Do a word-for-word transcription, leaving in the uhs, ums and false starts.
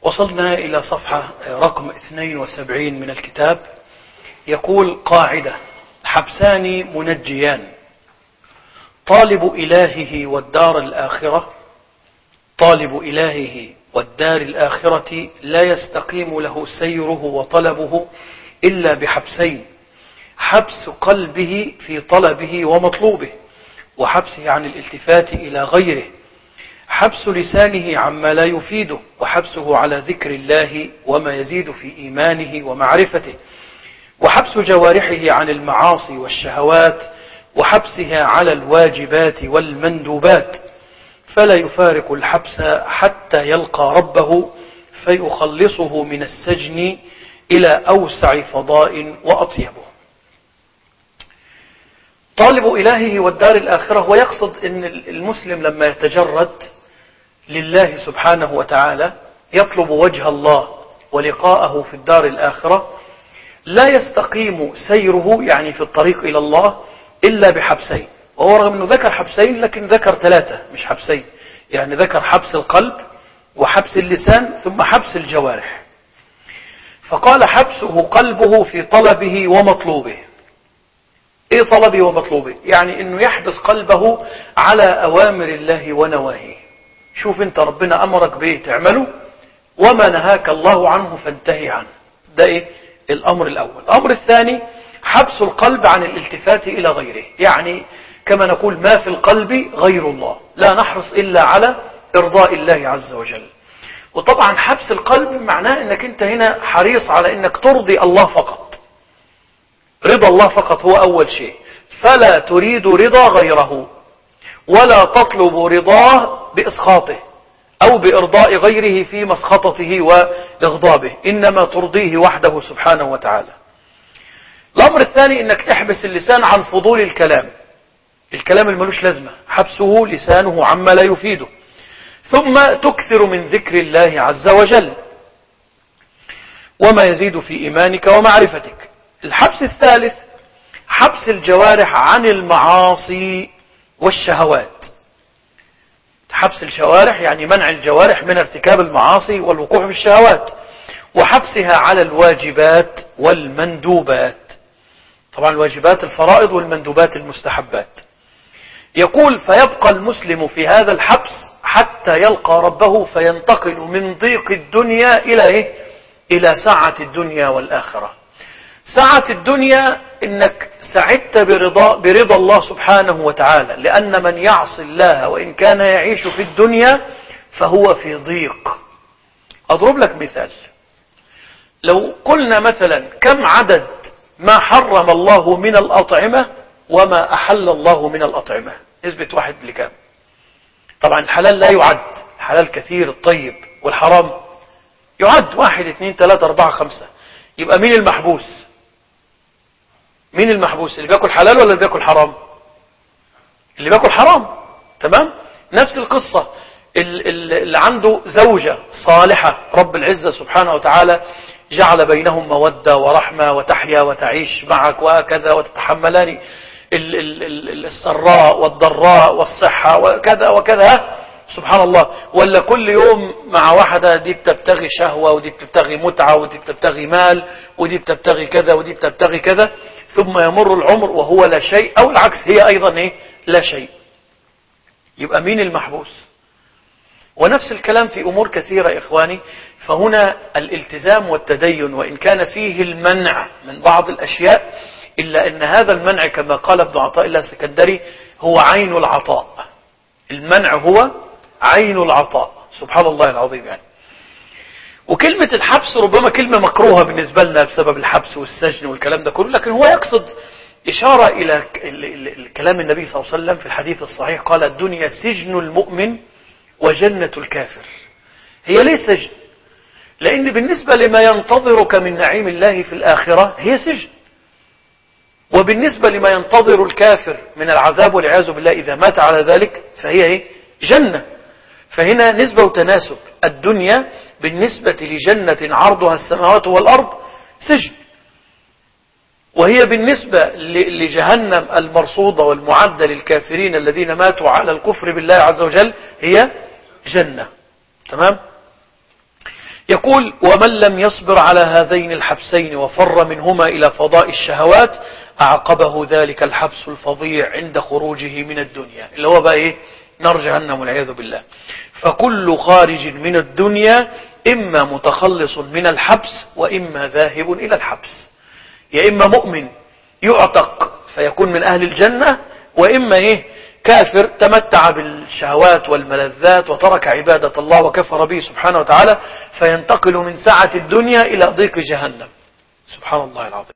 وصلنا إلى صفحة رقم اثنين وسبعين من الكتاب. يقول قاعدة: حبسان منجيان، طالب إلهه والدار الآخرة طالب إلهه والدار الآخرة لا يستقيم له سيره وطلبه إلا بحبسين: حبس قلبه في طلبه ومطلوبه، وحبسه عن الالتفات إلى غيره، حبس لسانه عما لا يفيده، وحبسه على ذكر الله وما يزيد في إيمانه ومعرفته، وحبس جوارحه عن المعاصي والشهوات، وحبسها على الواجبات والمندوبات، فلا يفارق الحبس حتى يلقى ربه فيخلصه من السجن إلى أوسع فضاء وأطيبه. طالب إلهه والدار الآخرة هو يقصد أن المسلم لما يتجرد لله سبحانه وتعالى يطلب وجه الله ولقاءه في الدار الآخرة، لا يستقيم سيره يعني في الطريق إلى الله إلا بحبسين. وهو رغم أنه ذكر حبسين لكن ذكر ثلاثة مش حبسين، يعني ذكر حبس القلب وحبس اللسان ثم حبس الجوارح. فقال حبسه قلبه في طلبه ومطلوبه. ايه طلبه ومطلوبه؟ يعني انه يحبس قلبه على اوامر الله ونواهيه. شوف انت ربنا امرك بايه تعمله، وما نهاك الله عنه فانتهي عنه. ده ايه الامر الاول. الامر الثاني حبس القلب عن الالتفات الى غيره، يعني كما نقول ما في القلب غير الله، لا نحرص الا على ارضاء الله عز وجل. وطبعا حبس القلب معناه انك انت هنا حريص على انك ترضي الله فقط، رضا الله فقط هو أول شيء، فلا تريد رضا غيره ولا تطلب رضاه بإسخاطه أو بإرضاء غيره في مسخطته وإغضابه، إنما ترضيه وحده سبحانه وتعالى. الأمر الثاني إنك تحبس اللسان عن فضول الكلام، الكلام الملوش لازمة، حبسه لسانه عما لا يفيده. ثم تكثر من ذكر الله عز وجل وما يزيد في إيمانك ومعرفتك. الحبس الثالث حبس الجوارح عن المعاصي والشهوات. حبس الجوارح يعني منع الجوارح من ارتكاب المعاصي والوقوع في الشهوات، وحبسها على الواجبات والمندوبات. طبعا الواجبات الفرائض والمندوبات المستحبات. يقول فيبقى المسلم في هذا الحبس حتى يلقى ربه فينتقل من ضيق الدنيا إلى إيه؟ إلى سعة الدنيا والآخرة. سعة الدنيا إنك سعدت برضا, برضا الله سبحانه وتعالى، لأن من يعصي الله وإن كان يعيش في الدنيا فهو في ضيق. أضرب لك مثال. لو قلنا مثلا كم عدد ما حرم الله من الأطعمة وما أحل الله من الأطعمة، نسبة واحد لكام؟ طبعا الحلال لا يعد، الحلال كثير الطيب، والحرام يعد واحد اثنين ثلاثة أربعة خمسة. يبقى مين المحبوس؟ مين المحبوس؟ اللي بياكل حلال ولا اللي بياكل حرام؟ اللي بياكل حرام. تمام؟ نفس القصة اللي عنده زوجة صالحة رب العزة سبحانه وتعالى جعل بينهم مودة ورحمة وتحيا وتعيش معك وكذا وتتحملان السراء والضراء والصحة وكذا وكذا، سبحان الله. ولا كل يوم مع واحدة دي بتبتغي شهوة ودي بتبتغي متعة ودي بتبتغي مال ودي بتبتغي كذا ودي بتبتغي كذا، ثم يمر العمر وهو لا شيء، أو العكس هي أيضا إيه؟ لا شيء. يبقى مين المحبوس؟ ونفس الكلام في أمور كثيرة إخواني. فهنا الالتزام والتدين وإن كان فيه المنع من بعض الأشياء، إلا أن هذا المنع كما قال ابن عطاء الله السكندري هو عين العطاء. المنع هو عين العطاء، سبحان الله العظيم. يعني وكلمة الحبس ربما كلمة مكروهة بالنسبة لنا بسبب الحبس والسجن والكلام ده كله، لكن هو يقصد إشارة إلى كلام النبي صلى الله عليه وسلم في الحديث الصحيح، قال الدنيا سجن المؤمن وجنة الكافر. هي ليه سجن؟ لأن بالنسبة لما ينتظرك من نعيم الله في الآخرة هي سجن، وبالنسبة لما ينتظر الكافر من العذاب والعياذ بالله إذا مات على ذلك فهي إيه؟ جنة. فهنا نسبة وتناسب. الدنيا بالنسبة لجنة عرضها السماوات والأرض سجن، وهي بالنسبة لجهنم المرصودة والمعدة للكافرين الذين ماتوا على الكفر بالله عز وجل هي جنة. تمام؟ يقول ومن لم يصبر على هذين الحبسين وفر منهما إلى فضاء الشهوات أعقبه ذلك الحبس الفظيع عند خروجه من الدنيا، اللي هو بقى إيه؟ نار جهنم والعياذ بالله. فكل خارج من الدنيا إما متخلص من الحبس وإما ذاهب إلى الحبس، يا إما مؤمن يعتق فيكون من أهل الجنة، وإما إيه؟ كافر تمتع بالشهوات والملذات وترك عبادة الله وكفر به سبحانه وتعالى، فينتقل من سعة الدنيا إلى ضيق جهنم. سبحان الله العظيم.